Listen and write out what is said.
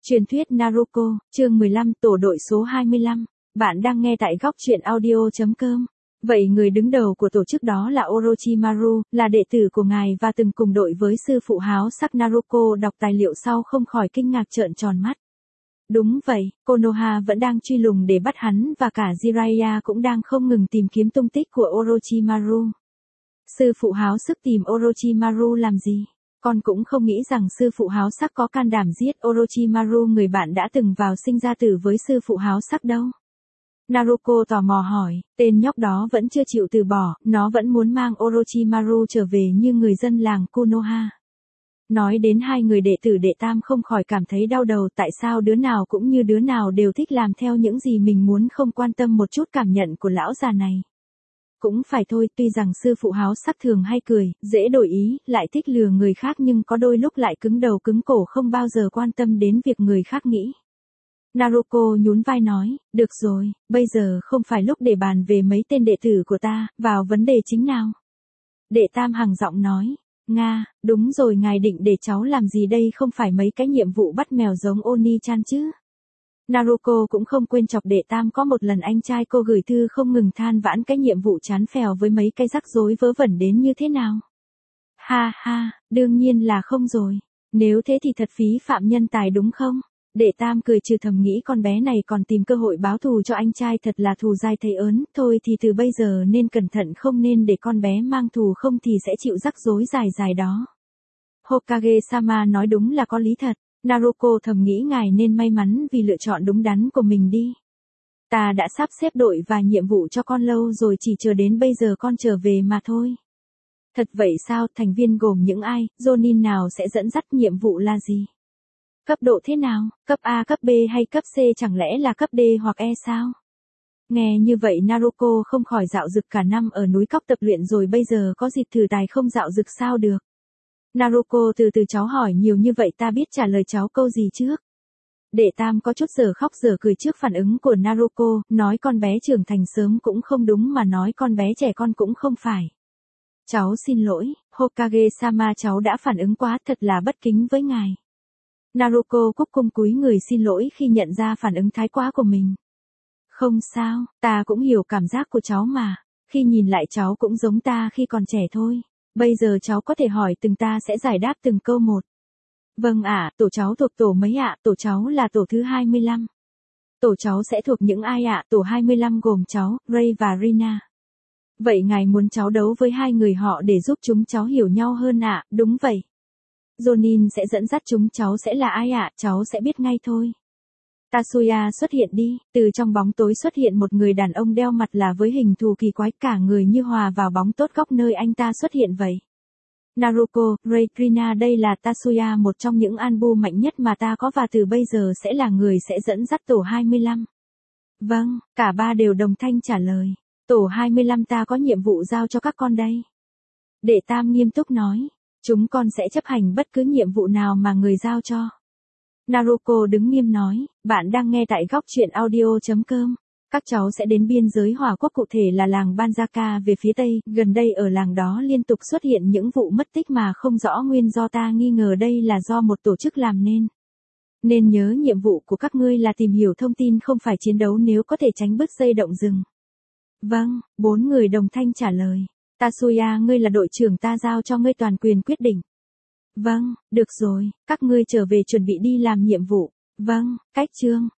Truyền thuyết Naruto, chương 15, tổ đội số 25. Bạn đang nghe tại góc truyện audio.com. Vậy người đứng đầu của tổ chức đó là Orochimaru, là đệ tử của ngài và từng cùng đội với sư phụ háo sắc Naruto. Đọc tài liệu sau không khỏi kinh ngạc trợn tròn mắt. Đúng vậy, Konoha vẫn đang truy lùng để bắt hắn và cả Jiraiya cũng đang không ngừng tìm kiếm tung tích của Orochimaru. Sư phụ háo sức tìm Orochimaru làm gì? Con cũng không nghĩ rằng sư phụ háo sắc có can đảm giết Orochimaru, người bạn đã từng vào sinh ra tử với sư phụ háo sắc đâu. Naruto tò mò hỏi, tên nhóc đó vẫn chưa chịu từ bỏ, nó vẫn muốn mang Orochimaru trở về như người dân làng Konoha. Nói đến hai người đệ tử đệ tam không khỏi cảm thấy đau đầu, tại sao đứa nào cũng như đứa nào đều thích làm theo những gì mình muốn, không quan tâm một chút cảm nhận của lão già này. Cũng phải thôi, tuy rằng sư phụ háo sắc thường hay cười, dễ đổi ý, lại thích lừa người khác nhưng có đôi lúc lại cứng đầu cứng cổ, không bao giờ quan tâm đến việc người khác nghĩ. Naruto nhún vai nói, được rồi, bây giờ không phải lúc để bàn về mấy tên đệ tử của ta, vào vấn đề chính nào. Đệ tam hằng giọng nói, Nga, đúng rồi, ngài định để cháu làm gì đây, không phải mấy cái nhiệm vụ bắt mèo giống Oni-chan chứ. Naruto cũng không quên chọc đệ tam, có một lần anh trai cô gửi thư không ngừng than vãn cái nhiệm vụ chán phèo với mấy cái rắc rối vớ vẩn đến như thế nào. Ha ha, đương nhiên là không rồi. Nếu thế thì thật phí phạm nhân tài đúng không? Đệ tam cười trừ thầm nghĩ con bé này còn tìm cơ hội báo thù cho anh trai, thật là thù dai thấy ớn. Thôi thì từ bây giờ nên cẩn thận, không nên để con bé mang thù, không thì sẽ chịu rắc rối dài dài đó. Hokage-sama nói đúng là có lý thật. Naruto thầm nghĩ ngài nên may mắn vì lựa chọn đúng đắn của mình đi. Ta đã sắp xếp đội và nhiệm vụ cho con lâu rồi, chỉ chờ đến bây giờ con trở về mà thôi. Thật vậy sao? Thành viên gồm những ai? Jonin nào sẽ dẫn dắt? Nhiệm vụ là gì? Cấp độ thế nào? Cấp A, cấp B hay cấp C? Chẳng lẽ là cấp D hoặc E sao? Nghe như vậy Naruto không khỏi dạo dực, cả năm ở núi cóc tập luyện rồi, bây giờ có dịp thử tài không dạo dực sao được. Naruto từ từ, cháu hỏi nhiều như vậy ta biết trả lời cháu câu gì trước. Đệ tam có chút giờ khóc giờ cười trước phản ứng của Naruto, nói con bé trưởng thành sớm cũng không đúng, mà nói con bé trẻ con cũng không phải. Cháu xin lỗi, Hokage-sama, cháu đã phản ứng quá, thật là bất kính với ngài. Naruto cúc cung cúi người xin lỗi khi nhận ra phản ứng thái quá của mình. Không sao, ta cũng hiểu cảm giác của cháu mà, khi nhìn lại cháu cũng giống ta khi còn trẻ thôi. Bây giờ cháu có thể hỏi từng, ta sẽ giải đáp từng câu một. Vâng ạ, tổ cháu thuộc tổ mấy ạ? Tổ cháu là tổ thứ 25. Tổ cháu sẽ thuộc những ai ạ? Tổ 25 gồm cháu, Ray và Rina. Vậy ngài muốn cháu đấu với hai người họ để giúp chúng cháu hiểu nhau hơn ạ? Đúng vậy. Jonin sẽ dẫn dắt chúng cháu, sẽ là ai ạ? Cháu sẽ biết ngay thôi. Tatsuya xuất hiện đi. Từ trong bóng tối xuất hiện một người đàn ông đeo mặt là với hình thù kỳ quái, cả người như hòa vào bóng tốt góc nơi anh ta xuất hiện vậy. Naruto, Ray, Rina, đây là Tatsuya, một trong những Anbu mạnh nhất mà ta có, và từ bây giờ sẽ là người sẽ dẫn dắt tổ 25. Vâng, cả ba đều đồng thanh trả lời. Tổ 25 ta có nhiệm vụ giao cho các con đây. Đệ tam nghiêm túc nói, chúng con sẽ chấp hành bất cứ nhiệm vụ nào mà người giao cho. Naruto đứng nghiêm nói, bạn đang nghe tại góc truyện audio.com. Các cháu sẽ đến biên giới Hỏa Quốc, cụ thể là làng Banzaka về phía tây, gần đây ở làng đó liên tục xuất hiện những vụ mất tích mà không rõ nguyên do, ta nghi ngờ đây là do một tổ chức làm nên. Nên nhớ nhiệm vụ của các ngươi là tìm hiểu thông tin, không phải chiến đấu, nếu có thể tránh bứt dây động rừng. Vâng, 4 người đồng thanh trả lời. Tatsuya, ngươi là đội trưởng, ta giao cho ngươi toàn quyền quyết định. Vâng, được rồi, các ngươi trở về chuẩn bị đi làm nhiệm vụ. Vâng, cách chương.